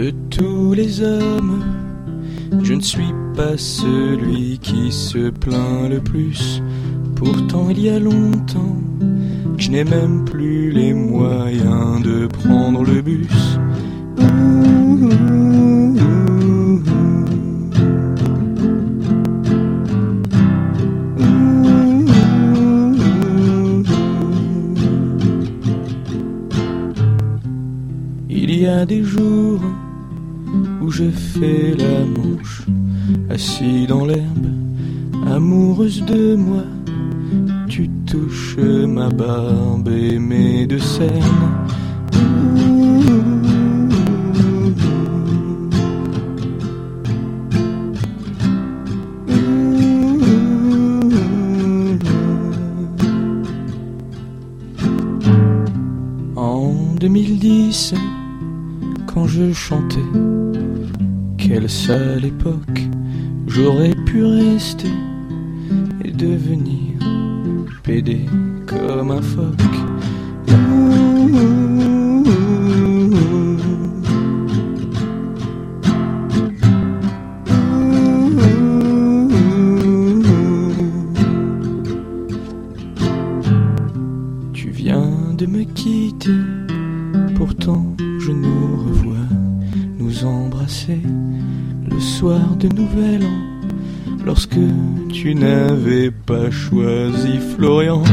De tous les hommes, je ne suis pas celui qui se plaint le plus. Pourtant il y a longtemps que je n'ai même plus les moyens de prendre le bus. Il y a des jours où je fais la manche, assis dans l'herbe, amoureuse de moi. Tu touches ma barbe et mes deux cernes. En 2010, quand je chantais, quelle sale époque, j'aurais pu rester et devenir pédé comme un phoque. Tu viens de me quitter, pourtant je nous revois nous embrasser le soir de Nouvel An, lorsque tu n'avais pas choisi Florian.